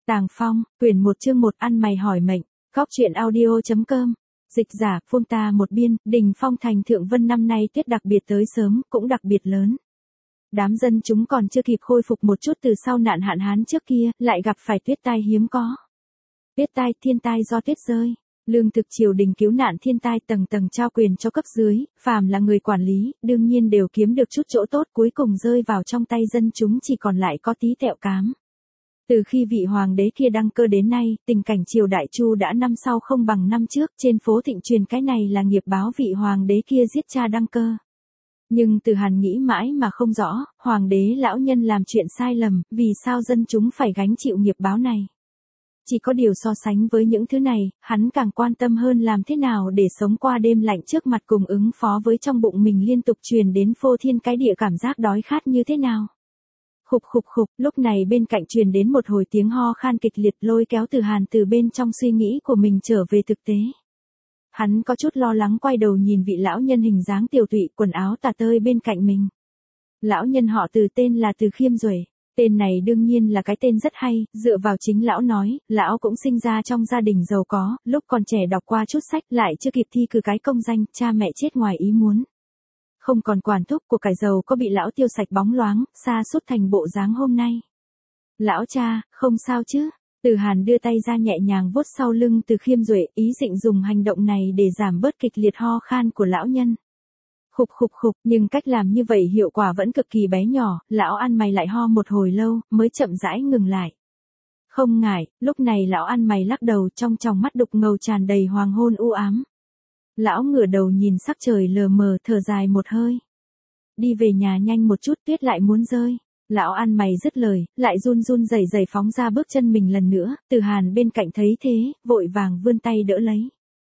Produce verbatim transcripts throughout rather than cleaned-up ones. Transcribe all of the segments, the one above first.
Tàng Phong, quyển một chương một ăn mày hỏi mệnh, góc truyện audio.com. Dịch giả, phun ta một biên, Đình Phong thành Thượng Vân năm nay tiết đặc biệt tới sớm, cũng đặc biệt lớn. Đám dân chúng còn chưa kịp khôi phục một chút từ sau nạn hạn hán trước kia, lại gặp phải tuyết tai hiếm có. Tuyết tai, thiên tai do tuyết rơi. Lương thực triều đình cứu nạn thiên tai tầng tầng trao quyền cho cấp dưới, phàm là người quản lý, đương nhiên đều kiếm được chút chỗ tốt, cuối cùng rơi vào trong tay dân chúng chỉ còn lại có tí tẹo cám. Từ khi vị hoàng đế kia đăng cơ đến nay, tình cảnh triều đại Chu đã năm sau không bằng năm trước, trên phố thịnh truyền cái này là nghiệp báo vị hoàng đế kia giết cha đăng cơ. Nhưng Từ Hàn nghĩ mãi mà không rõ, hoàng đế lão nhân làm chuyện sai lầm, vì sao dân chúng phải gánh chịu nghiệp báo này. Chỉ có điều so sánh với những thứ này, hắn càng quan tâm hơn làm thế nào để sống qua đêm lạnh trước mặt cùng ứng phó với trong bụng mình liên tục truyền đến phô thiên cái địa cảm giác đói khát như thế nào. Khục khục khục, lúc này bên cạnh truyền đến một hồi tiếng ho khan kịch liệt lôi kéo Từ Hàn từ bên trong suy nghĩ của mình trở về thực tế. Hắn có chút lo lắng quay đầu nhìn vị lão nhân hình dáng tiều tụy quần áo tả tơi bên cạnh mình. Lão nhân họ Từ tên là Từ Khiêm Duệ. Tên này đương nhiên là cái tên rất hay, dựa vào chính lão nói, lão cũng sinh ra trong gia đình giàu có, lúc còn trẻ đọc qua chút sách lại chưa kịp thi cử cái công danh, cha mẹ chết ngoài ý muốn. Không còn quản thúc của cải giàu có bị lão tiêu sạch bóng loáng, sa sút thành bộ dáng hôm nay. Lão cha, không sao chứ? Từ Hàn đưa tay ra nhẹ nhàng vuốt sau lưng Từ Khiêm Duệ, ý định dùng hành động này để giảm bớt kịch liệt ho khan của lão nhân. Khục khục khục, nhưng cách làm như vậy hiệu quả vẫn cực kỳ bé nhỏ, lão ăn mày lại ho một hồi lâu, mới chậm rãi ngừng lại. Không ngại, lúc này lão ăn mày lắc đầu, trong tròng mắt đục ngầu tràn đầy hoàng hôn u ám. Lão ngửa đầu nhìn sắc trời lờ mờ, thở dài một hơi. Đi về nhà nhanh một chút, tuyết lại muốn rơi. Lão ăn mày dứt lời, lại run run rẩy rẩy phóng ra bước chân mình lần nữa, Từ Hàn bên cạnh thấy thế, vội vàng vươn tay đỡ lấy.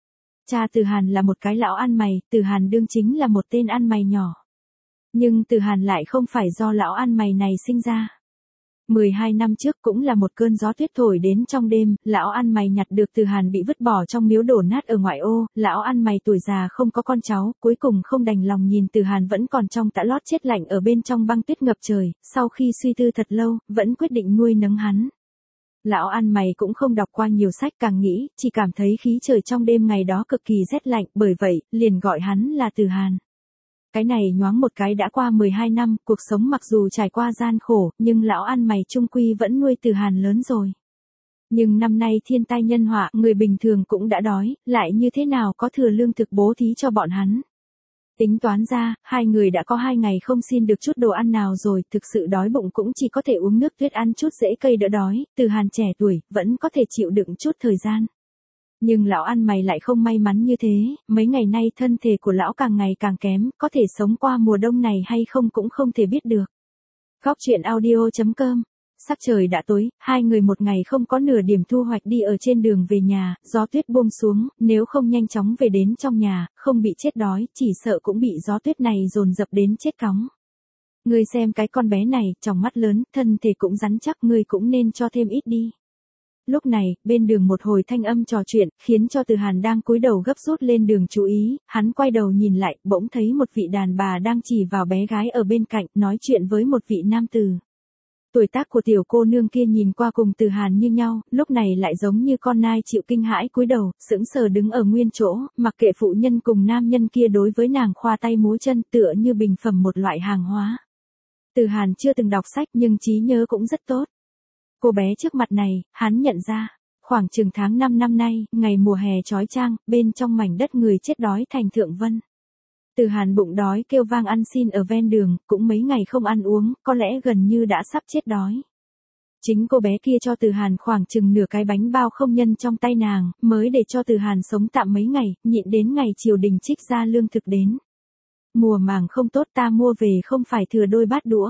Cha Từ Hàn là một cái lão ăn mày, Từ Hàn đương chính là một tên ăn mày nhỏ. Nhưng Từ Hàn lại không phải do lão ăn mày này sinh ra. mười hai năm trước cũng là một cơn gió tuyết thổi đến trong đêm, lão ăn mày nhặt được Từ Hàn bị vứt bỏ trong miếu đổ nát ở ngoại ô, lão ăn mày tuổi già không có con cháu, cuối cùng không đành lòng nhìn Từ Hàn vẫn còn trong tã lót chết lạnh ở bên trong băng tuyết ngập trời, sau khi suy tư thật lâu, vẫn quyết định nuôi nấng hắn. Lão ăn mày cũng không đọc qua nhiều sách, càng nghĩ, chỉ cảm thấy khí trời trong đêm ngày đó cực kỳ rét lạnh, bởi vậy, liền gọi hắn là Từ Hàn. Cái này nhoáng một cái đã qua mười hai năm, cuộc sống mặc dù trải qua gian khổ, nhưng lão ăn mày chung quy vẫn nuôi Từ Hàn lớn rồi. Nhưng năm nay thiên tai nhân họa, người bình thường cũng đã đói, lại như thế nào có thừa lương thực bố thí cho bọn hắn. Tính toán ra, hai người đã có hai ngày không xin được chút đồ ăn nào rồi, thực sự đói bụng cũng chỉ có thể uống nước tuyết ăn chút rễ cây đỡ đói, Từ Hàn trẻ tuổi, vẫn có thể chịu đựng chút thời gian. Nhưng lão ăn mày lại không may mắn như thế, mấy ngày nay thân thể của lão càng ngày càng kém, có thể sống qua mùa đông này hay không cũng không thể biết được. Góc truyện audio.com. Sắc trời đã tối, hai người một ngày không có nửa điểm thu hoạch đi ở trên đường về nhà, gió tuyết buông xuống, nếu không nhanh chóng về đến trong nhà, không bị chết đói, chỉ sợ cũng bị gió tuyết này dồn dập đến chết cóng. Ngươi xem cái con bé này, tròng mắt lớn, thân thể cũng rắn chắc, ngươi cũng nên cho thêm ít đi. Lúc này, bên đường một hồi thanh âm trò chuyện, khiến cho Từ Hàn đang cúi đầu gấp rút lên đường chú ý, hắn quay đầu nhìn lại, bỗng thấy một vị đàn bà đang chỉ vào bé gái ở bên cạnh, nói chuyện với một vị nam tử. Tuổi tác của tiểu cô nương kia nhìn qua cùng Từ Hàn như nhau, lúc này lại giống như con nai chịu kinh hãi cúi đầu, sững sờ đứng ở nguyên chỗ, mặc kệ phụ nhân cùng nam nhân kia đối với nàng khoa tay múa chân, tựa như bình phẩm một loại hàng hóa. Từ Hàn chưa từng đọc sách nhưng trí nhớ cũng rất tốt. Cô bé trước mặt này, hắn nhận ra, khoảng chừng tháng năm năm nay, ngày mùa hè chói chang, bên trong mảnh đất người chết đói thành Thượng Vân. Từ Hàn bụng đói kêu vang ăn xin ở ven đường, cũng mấy ngày không ăn uống, có lẽ gần như đã sắp chết đói. Chính cô bé kia cho Từ Hàn khoảng chừng nửa cái bánh bao không nhân trong tay nàng, mới để cho Từ Hàn sống tạm mấy ngày, nhịn đến ngày triều đình trích ra lương thực đến. Mùa màng không tốt ta mua về không phải thừa đôi bát đũa.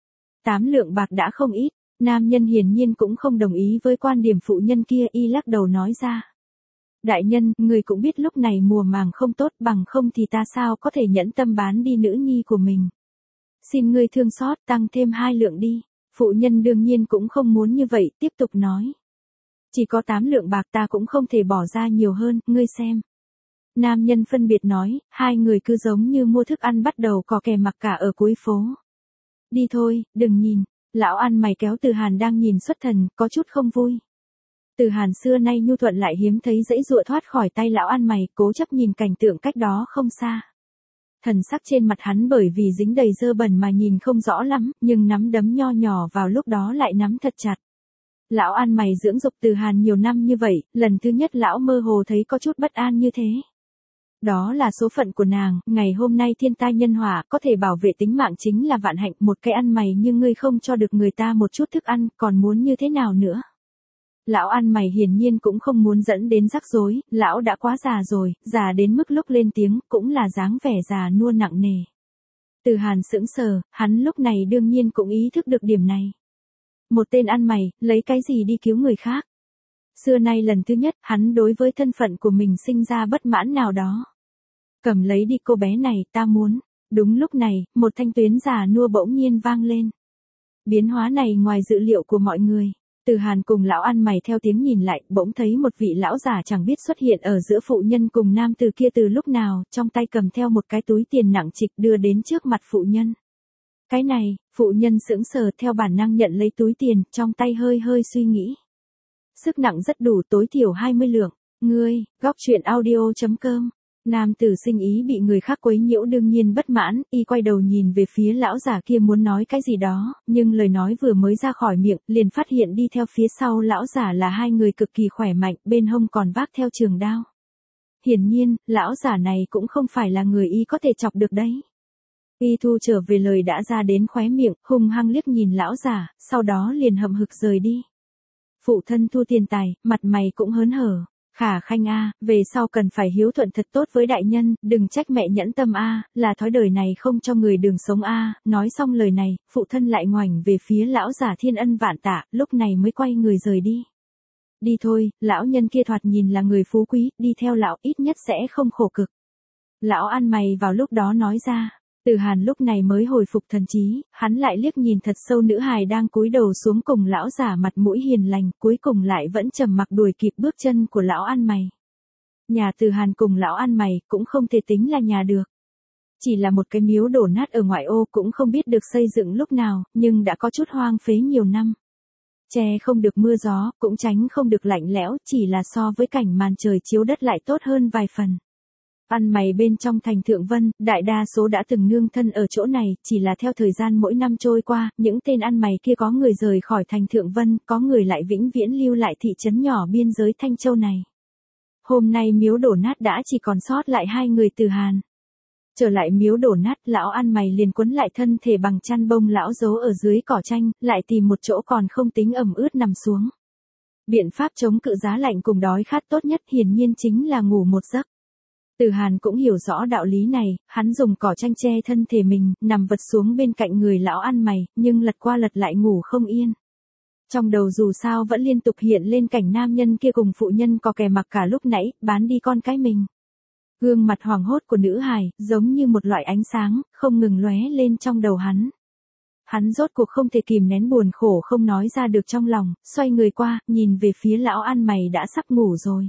Tám lượng bạc đã không ít. Nam nhân hiển nhiên cũng không đồng ý với quan điểm phụ nhân kia, y lắc đầu nói ra. Đại nhân, người cũng biết lúc này mùa màng không tốt, bằng không thì ta sao có thể nhẫn tâm bán đi nữ nhi của mình. Xin ngươi thương xót, tăng thêm hai lượng đi. Phụ nhân đương nhiên cũng không muốn như vậy, tiếp tục nói. Chỉ có tám lượng bạc ta cũng không thể bỏ ra nhiều hơn, ngươi xem. Nam nhân phân biệt nói, hai người cứ giống như mua thức ăn bắt đầu cò kè mặc cả ở cuối phố. Đi thôi, đừng nhìn. Lão ăn mày kéo Từ Hàn đang nhìn xuất thần, có chút không vui. Từ Hàn xưa nay nhu thuận lại hiếm thấy dãy dụa thoát khỏi tay lão ăn mày, cố chấp nhìn cảnh tượng cách đó không xa. Thần sắc trên mặt hắn bởi vì dính đầy dơ bẩn mà nhìn không rõ lắm, nhưng nắm đấm nho nhỏ vào lúc đó lại nắm thật chặt. Lão ăn mày dưỡng dục Từ Hàn nhiều năm như vậy, lần thứ nhất lão mơ hồ thấy có chút bất an như thế. Đó là số phận của nàng, ngày hôm nay thiên tai nhân họa, có thể bảo vệ tính mạng chính là vạn hạnh, một cái ăn mày như ngươi không cho được người ta một chút thức ăn, còn muốn như thế nào nữa? Lão ăn mày hiển nhiên cũng không muốn dẫn đến rắc rối, lão đã quá già rồi, già đến mức lúc lên tiếng, cũng là dáng vẻ già nua nặng nề. Từ Hàn sững sờ, hắn lúc này đương nhiên cũng ý thức được điểm này. Một tên ăn mày, lấy cái gì đi cứu người khác? Xưa nay lần thứ nhất, hắn đối với thân phận của mình sinh ra bất mãn nào đó. Cầm lấy đi cô bé này, ta muốn. Đúng lúc này, một thanh tuyến già nua bỗng nhiên vang lên. Biến hóa này ngoài dự liệu của mọi người. Từ Hàn cùng lão ăn mày theo tiếng nhìn lại, bỗng thấy một vị lão già chẳng biết xuất hiện ở giữa phụ nhân cùng nam từ kia từ lúc nào, trong tay cầm theo một cái túi tiền nặng trịch đưa đến trước mặt phụ nhân. Cái này, phụ nhân sững sờ theo bản năng nhận lấy túi tiền, trong tay hơi hơi suy nghĩ. Sức nặng rất đủ, tối thiểu hai mươi lượng. Ngươi, góc truyện audio chấm com. Nam tử sinh ý bị người khác quấy nhiễu đương nhiên bất mãn, y quay đầu nhìn về phía lão già kia muốn nói cái gì đó, nhưng lời nói vừa mới ra khỏi miệng, liền phát hiện đi theo phía sau lão già là hai người cực kỳ khỏe mạnh, bên hông còn vác theo trường đao. Hiển nhiên, lão già này cũng không phải là người y có thể chọc được đấy. Y thu trở về lời đã ra đến khóe miệng, hung hăng liếc nhìn lão già, sau đó liền hậm hực rời đi. Phụ thân thu tiền tài, mặt mày cũng hớn hở. Khả Khanh a, về sau cần phải hiếu thuận thật tốt với đại nhân, đừng trách mẹ nhẫn tâm a, là thói đời này không cho người đường sống a. Nói xong lời này, phụ thân lại ngoảnh về phía lão già thiên ân vạn tạ, lúc này mới quay người rời đi. Đi thôi, lão nhân kia thoạt nhìn là người phú quý, đi theo lão ít nhất sẽ không khổ cực. Lão ăn mày vào lúc đó nói ra. Từ Hàn lúc này mới hồi phục thần trí, hắn lại liếc nhìn thật sâu nữ hài đang cúi đầu xuống cùng lão giả mặt mũi hiền lành, cuối cùng lại vẫn trầm mặc đuổi kịp bước chân của lão ăn mày. Nhà Từ Hàn cùng lão ăn mày cũng không thể tính là nhà được. Chỉ là một cái miếu đổ nát ở ngoại ô cũng không biết được xây dựng lúc nào, nhưng đã có chút hoang phế nhiều năm. Che không được mưa gió, cũng tránh không được lạnh lẽo, chỉ là so với cảnh màn trời chiếu đất lại tốt hơn vài phần. Ăn mày bên trong thành Thượng Vân, đại đa số đã từng nương thân ở chỗ này, chỉ là theo thời gian mỗi năm trôi qua, những tên ăn mày kia có người rời khỏi thành Thượng Vân, có người lại vĩnh viễn lưu lại thị trấn nhỏ biên giới Thanh Châu này. Hôm nay miếu đổ nát đã chỉ còn sót lại hai người Từ Hàn. Trở lại miếu đổ nát, lão ăn mày liền quấn lại thân thể bằng chăn bông lão giấu ở dưới cỏ tranh, lại tìm một chỗ còn không tính ẩm ướt nằm xuống. Biện pháp chống cự giá lạnh cùng đói khát tốt nhất hiển nhiên chính là ngủ một giấc. Từ Hàn cũng hiểu rõ đạo lý này, hắn dùng cỏ tranh che thân thể mình, nằm vật xuống bên cạnh người lão ăn mày, nhưng lật qua lật lại ngủ không yên. Trong đầu dù sao vẫn liên tục hiện lên cảnh nam nhân kia cùng phụ nhân có kè mặc cả lúc nãy, bán đi con cái mình. Gương mặt hoảng hốt của nữ hài, giống như một loại ánh sáng, không ngừng lóe lên trong đầu hắn. Hắn rốt cuộc không thể kìm nén buồn khổ không nói ra được trong lòng, xoay người qua, nhìn về phía lão ăn mày đã sắp ngủ rồi.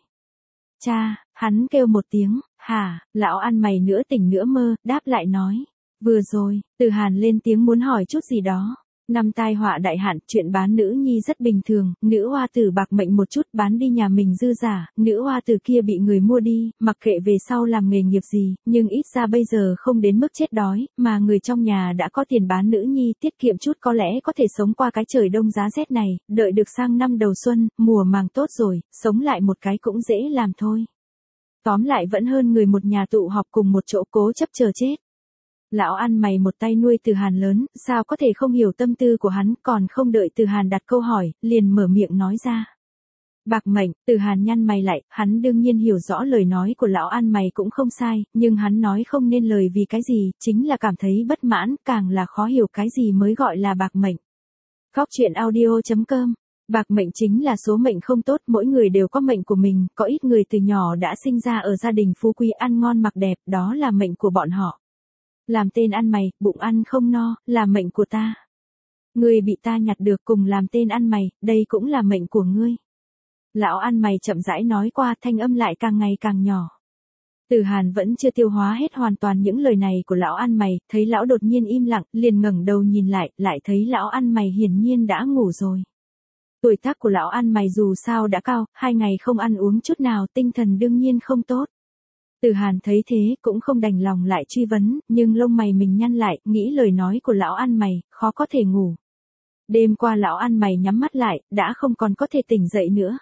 Cha, hắn kêu một tiếng, hả, lão ăn mày nữa tỉnh nữa mơ, đáp lại nói. Vừa rồi, Từ Hàn lên tiếng muốn hỏi chút gì đó. Năm tai họa đại hạn, chuyện bán nữ nhi rất bình thường, nữ hoa tử bạc mệnh một chút bán đi nhà mình dư giả, nữ hoa tử kia bị người mua đi, mặc kệ về sau làm nghề nghiệp gì, nhưng ít ra bây giờ không đến mức chết đói, mà người trong nhà đã có tiền bán nữ nhi, tiết kiệm chút có lẽ có thể sống qua cái trời đông giá rét này, đợi được sang năm đầu xuân, mùa màng tốt rồi, sống lại một cái cũng dễ làm thôi. Tóm lại vẫn hơn người một nhà tụ họp cùng một chỗ cố chấp chờ chết. Lão ăn mày một tay nuôi Từ Hàn lớn, sao có thể không hiểu tâm tư của hắn, còn không đợi Từ Hàn đặt câu hỏi, liền mở miệng nói ra. Bạc mệnh, Từ Hàn nhăn mày lại, hắn đương nhiên hiểu rõ lời nói của lão ăn mày cũng không sai, nhưng hắn nói không nên lời vì cái gì, chính là cảm thấy bất mãn, càng là khó hiểu cái gì mới gọi là bạc mệnh. Góc truyện audio chấm com. Bạc mệnh chính là số mệnh không tốt, mỗi người đều có mệnh của mình, có ít người từ nhỏ đã sinh ra ở gia đình phú quý ăn ngon mặc đẹp, đó là mệnh của bọn họ. Làm tên ăn mày, bụng ăn không no, là mệnh của ta. Ngươi bị ta nhặt được cùng làm tên ăn mày, đây cũng là mệnh của ngươi. Lão ăn mày chậm rãi nói qua, thanh âm lại càng ngày càng nhỏ. Từ Hàn vẫn chưa tiêu hóa hết hoàn toàn những lời này của lão ăn mày, thấy lão đột nhiên im lặng, liền ngẩng đầu nhìn lại, lại thấy lão ăn mày hiển nhiên đã ngủ rồi. Tuổi tác của lão ăn mày dù sao đã cao, hai ngày không ăn uống chút nào, tinh thần đương nhiên không tốt. Từ Hàn thấy thế cũng không đành lòng lại truy vấn, nhưng lông mày mình nhăn lại, nghĩ lời nói của lão ăn mày, khó có thể ngủ. Đêm qua lão ăn mày nhắm mắt lại, đã không còn có thể tỉnh dậy nữa.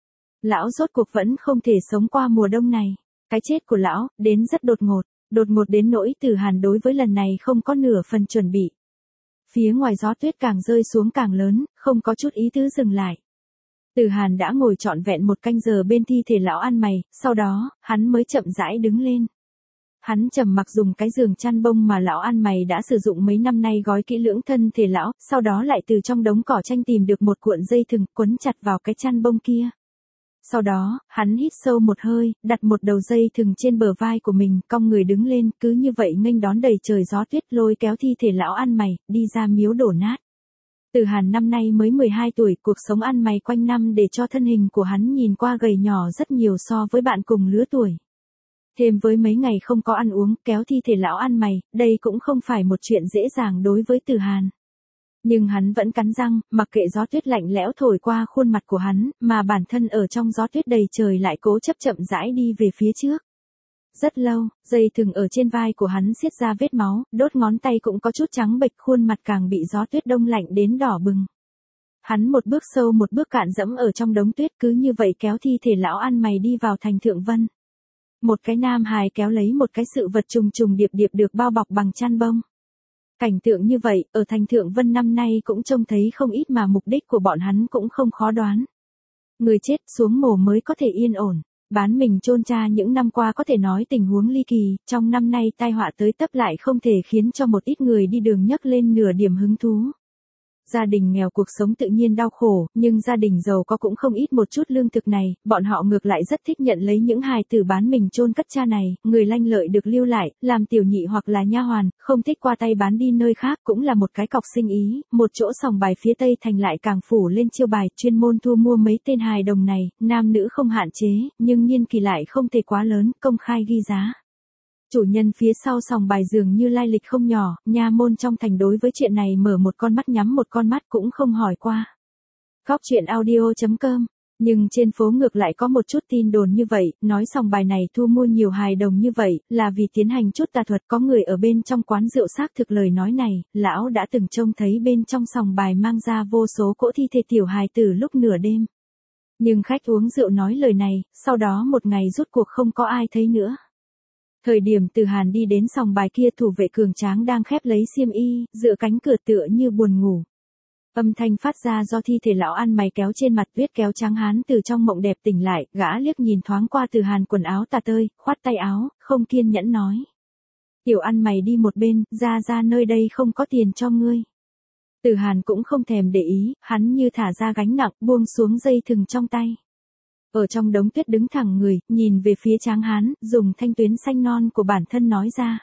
Lão rốt cuộc vẫn không thể sống qua mùa đông này. Cái chết của lão, đến rất đột ngột, đột ngột đến nỗi Từ Hàn đối với lần này không có nửa phần chuẩn bị. Phía ngoài gió tuyết càng rơi xuống càng lớn, không có chút ý tứ dừng lại. Từ Hàn đã ngồi trọn vẹn một canh giờ bên thi thể lão ăn mày, sau đó, hắn mới chậm rãi đứng lên. Hắn trầm mặc dùng cái giường chăn bông mà lão ăn mày đã sử dụng mấy năm nay gói kỹ lưỡng thân thể lão, sau đó lại từ trong đống cỏ tranh tìm được một cuộn dây thừng quấn chặt vào cái chăn bông kia. Sau đó, hắn hít sâu một hơi, đặt một đầu dây thừng trên bờ vai của mình, cong người đứng lên, cứ như vậy nghênh đón đầy trời gió tuyết lôi kéo thi thể lão ăn mày, đi ra miếu đổ nát. Từ Hàn năm nay mới mười hai tuổi, cuộc sống ăn mày quanh năm để cho thân hình của hắn nhìn qua gầy nhỏ rất nhiều so với bạn cùng lứa tuổi. Thêm với mấy ngày không có ăn uống, kéo thi thể lão ăn mày, đây cũng không phải một chuyện dễ dàng đối với Từ Hàn. Nhưng hắn vẫn cắn răng, mặc kệ gió tuyết lạnh lẽo thổi qua khuôn mặt của hắn, mà bản thân ở trong gió tuyết đầy trời lại cố chấp chậm rãi đi về phía trước. Rất lâu, dây thừng ở trên vai của hắn xiết ra vết máu, đốt ngón tay cũng có chút trắng bệch, khuôn mặt càng bị gió tuyết đông lạnh đến đỏ bừng. Hắn một bước sâu một bước cạn dẫm ở trong đống tuyết, cứ như vậy kéo thi thể lão ăn mày đi vào thành Thượng Vân. Một cái nam hài kéo lấy một cái sự vật trùng trùng điệp điệp được bao bọc bằng chăn bông. Cảnh tượng như vậy, ở thành Thượng Vân năm nay cũng trông thấy không ít mà mục đích của bọn hắn cũng không khó đoán. Người chết xuống mồ mới có thể yên ổn. Bán mình chôn cha những năm qua có thể nói tình huống ly kỳ, trong năm nay tai họa tới tấp lại không thể khiến cho một ít người đi đường nhấc lên nửa điểm hứng thú. Gia đình nghèo cuộc sống tự nhiên đau khổ, nhưng gia đình giàu có cũng không ít một chút lương thực này, bọn họ ngược lại rất thích nhận lấy những hài tử bán mình chôn cất cha này, người lanh lợi được lưu lại, làm tiểu nhị hoặc là nha hoàn, không thích qua tay bán đi nơi khác cũng là một cái cọc sinh ý, một chỗ sòng bài phía Tây thành lại càng phủ lên chiêu bài, chuyên môn thu mua mấy tên hài đồng này, nam nữ không hạn chế, nhưng niên kỳ lại không thể quá lớn, công khai ghi giá. Chủ nhân phía sau sòng bài dường như lai lịch không nhỏ, nha môn trong thành đối với chuyện này mở một con mắt nhắm một con mắt cũng không hỏi qua. Góc truyện audio chấm com. Nhưng trên phố ngược lại có một chút tin đồn như vậy, nói sòng bài này thu mua nhiều hài đồng như vậy, là vì tiến hành chút tà thuật, có người ở bên trong quán rượu xác thực lời nói này, lão đã từng trông thấy bên trong sòng bài mang ra vô số cỗ thi thể tiểu hài tử lúc nửa đêm. Nhưng khách uống rượu nói lời này, sau đó một ngày rút cuộc không có ai thấy nữa. Thời điểm Từ Hàn đi đến sòng bài kia, thủ vệ cường tráng đang khép lấy xiêm y, dựa cánh cửa tựa như buồn ngủ. Âm thanh phát ra do thi thể lão ăn mày kéo trên mặt tuyết kéo trắng hán từ trong mộng đẹp tỉnh lại, gã liếc nhìn thoáng qua Từ Hàn quần áo tả tơi, khoát tay áo, không kiên nhẫn nói. Tiểu ăn mày đi một bên, ra ra nơi đây không có tiền cho ngươi. Từ Hàn cũng không thèm để ý, hắn như thả ra gánh nặng, buông xuống dây thừng trong tay. Ở trong đống tuyết đứng thẳng người, nhìn về phía tráng hán, dùng thanh tuyến xanh non của bản thân nói ra.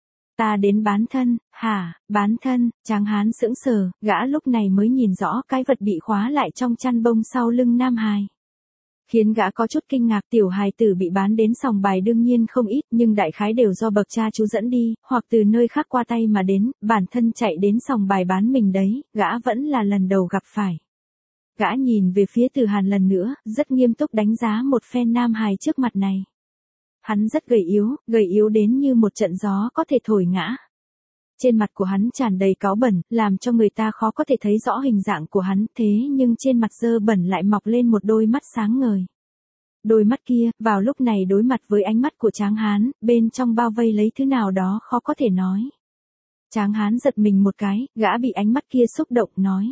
Ta đến bán thân, hả, bán thân, tráng hán sững sờ, gã lúc này mới nhìn rõ cái vật bị khóa lại trong chăn bông sau lưng nam hài. Khiến gã có chút kinh ngạc, tiểu hài tử bị bán đến sòng bài đương nhiên không ít, nhưng đại khái đều do bậc cha chú dẫn đi, hoặc từ nơi khác qua tay mà đến, bản thân chạy đến sòng bài bán mình đấy, gã vẫn là lần đầu gặp phải. Gã nhìn về phía Từ Hàn lần nữa, rất nghiêm túc đánh giá một phen nam hài trước mặt này. Hắn rất gầy yếu, gầy yếu đến như một trận gió có thể thổi ngã. Trên mặt của hắn tràn đầy cáu bẩn, làm cho người ta khó có thể thấy rõ hình dạng của hắn, thế nhưng trên mặt dơ bẩn lại mọc lên một đôi mắt sáng ngời. Đôi mắt kia, vào lúc này đối mặt với ánh mắt của Tráng Hán, bên trong bao vây lấy thứ nào đó khó có thể nói. Tráng Hán giật mình một cái, gã bị ánh mắt kia xúc động, nói.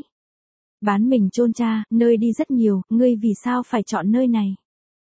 Bán mình chôn cha, nơi đi rất nhiều, ngươi vì sao phải chọn nơi này?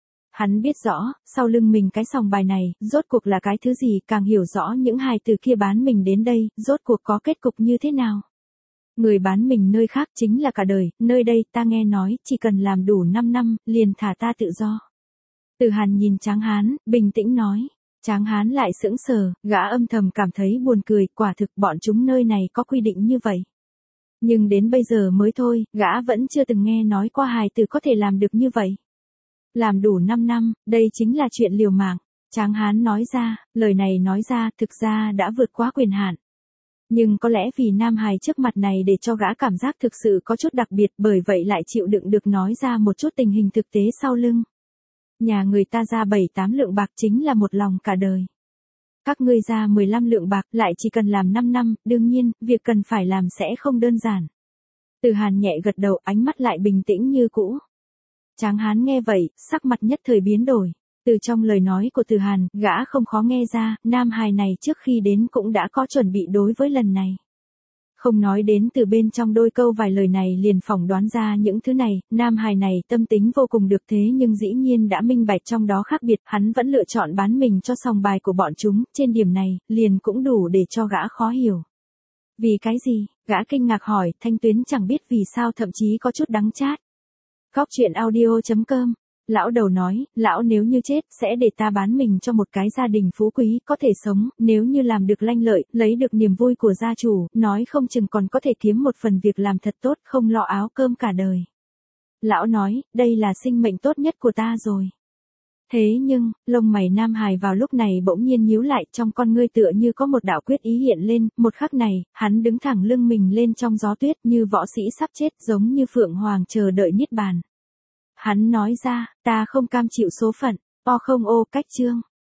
Hắn biết rõ, sau lưng mình cái sòng bài này, rốt cuộc là cái thứ gì, càng hiểu rõ những hài từ kia bán mình đến đây, rốt cuộc có kết cục như thế nào. Người bán mình nơi khác chính là cả đời, nơi đây ta nghe nói, chỉ cần làm đủ năm năm, liền thả ta tự do. Từ Hàn nhìn Tráng Hán, bình tĩnh nói. Tráng Hán lại sững sờ, gã âm thầm cảm thấy buồn cười, quả thực bọn chúng nơi này có quy định như vậy. Nhưng đến bây giờ mới thôi, gã vẫn chưa từng nghe nói qua hài tử có thể làm được như vậy. Làm đủ năm năm, đây chính là chuyện liều mạng. Tráng Hán nói ra, lời này nói ra thực ra đã vượt quá quyền hạn. Nhưng có lẽ vì nam hài trước mặt này để cho gã cảm giác thực sự có chút đặc biệt, bởi vậy lại chịu đựng được nói ra một chút tình hình thực tế sau lưng. Nhà người ta ra bảy tám lượng bạc chính là một lòng cả đời. Các ngươi ra mười lăm lượng bạc lại chỉ cần làm năm năm, đương nhiên, việc cần phải làm sẽ không đơn giản. Từ Hàn nhẹ gật đầu, ánh mắt lại bình tĩnh như cũ. Tráng hán nghe vậy, sắc mặt nhất thời biến đổi. Từ trong lời nói của Từ Hàn, gã không khó nghe ra, nam hài này trước khi đến cũng đã có chuẩn bị đối với lần này. Không nói đến từ bên trong đôi câu vài lời này liền phỏng đoán ra những thứ này, nam hài này tâm tính vô cùng được thế nhưng dĩ nhiên đã minh bạch trong đó khác biệt, hắn vẫn lựa chọn bán mình cho sòng bài của bọn chúng, trên điểm này, liền cũng đủ để cho gã khó hiểu. Vì cái gì? Gã kinh ngạc hỏi, Thanh Tuyến chẳng biết vì sao thậm chí có chút đắng chát. Góc truyện audio chấm com. Lão đầu nói, lão nếu như chết, sẽ để ta bán mình cho một cái gia đình phú quý, có thể sống, nếu như làm được lanh lợi, lấy được niềm vui của gia chủ, nói không chừng còn có thể kiếm một phần việc làm thật tốt, không lo áo cơm cả đời. Lão nói, đây là sinh mệnh tốt nhất của ta rồi. Thế nhưng, lông mày nam hài vào lúc này bỗng nhiên nhíu lại, trong con ngươi tựa như có một đạo quyết ý hiện lên, một khắc này, hắn đứng thẳng lưng mình lên trong gió tuyết như võ sĩ sắp chết, giống như phượng hoàng chờ đợi niết bàn. Hắn nói ra, ta không cam chịu số phận, o không ô cách chương.